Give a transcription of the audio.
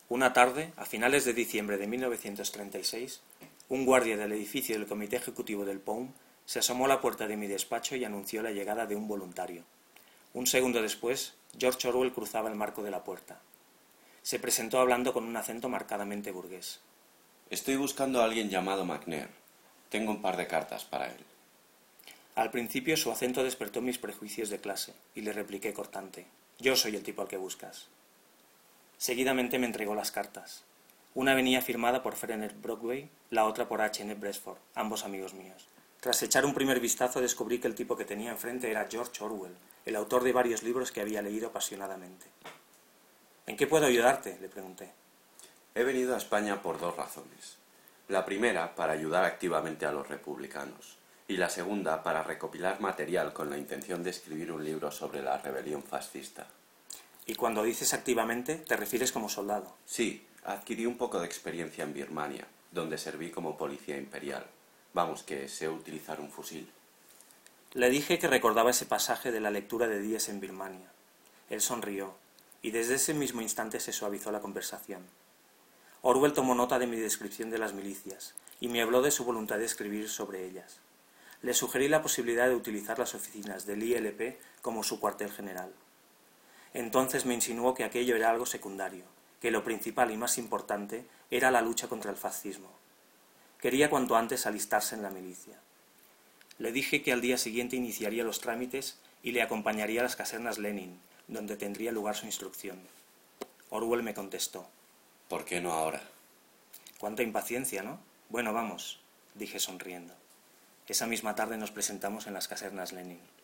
Una tarde, a finales de diciembre de 1936, un guardia del edificio del Comité Ejecutivo del POUM se asomó a la puerta de mi despacho y anunció la llegada de un voluntario. Un segundo después, George Orwell cruzaba el marco de la puerta. Se presentó hablando con un acento marcadamente burgués. Estoy buscando a alguien llamado McNair. Tengo un par de cartas para él. Al principio su acento despertó mis prejuicios de clase, y le repliqué cortante. Yo soy el tipo al que buscas. Seguidamente me entregó las cartas. Una venía firmada por Frederick Brockway, la otra por H. N. Bresford, ambos amigos míos. Tras echar un primer vistazo descubrí que el tipo que tenía enfrente era George Orwell, el autor de varios libros que había leído apasionadamente. ¿En qué puedo ayudarte?, le pregunté. He venido a España por dos razones. La primera, para ayudar activamente a los republicanos, y la segunda, para recopilar material con la intención de escribir un libro sobre la rebelión fascista. Y cuando dices activamente, te refieres como soldado. Sí, adquirí un poco de experiencia en Birmania, donde serví como policía imperial. Vamos, que sé utilizar un fusil. Le dije que recordaba ese pasaje de la lectura de Días en Birmania. Él sonrió, y desde ese mismo instante se suavizó la conversación. Orwell tomó nota de mi descripción de las milicias, y me habló de su voluntad de escribir sobre ellas. Le sugerí la posibilidad de utilizar las oficinas del ILP como su cuartel general. Entonces me insinuó que aquello era algo secundario, que lo principal y más importante era la lucha contra el fascismo. Quería cuanto antes alistarse en la milicia. Le dije que al día siguiente iniciaría los trámites y le acompañaría a las casernas Lenin, donde tendría lugar su instrucción. Orwell me contestó. ¿Por qué no ahora? Cuánta impaciencia, ¿no? Bueno, vamos, dije sonriendo. Esa misma tarde nos presentamos en las casernas Lenin.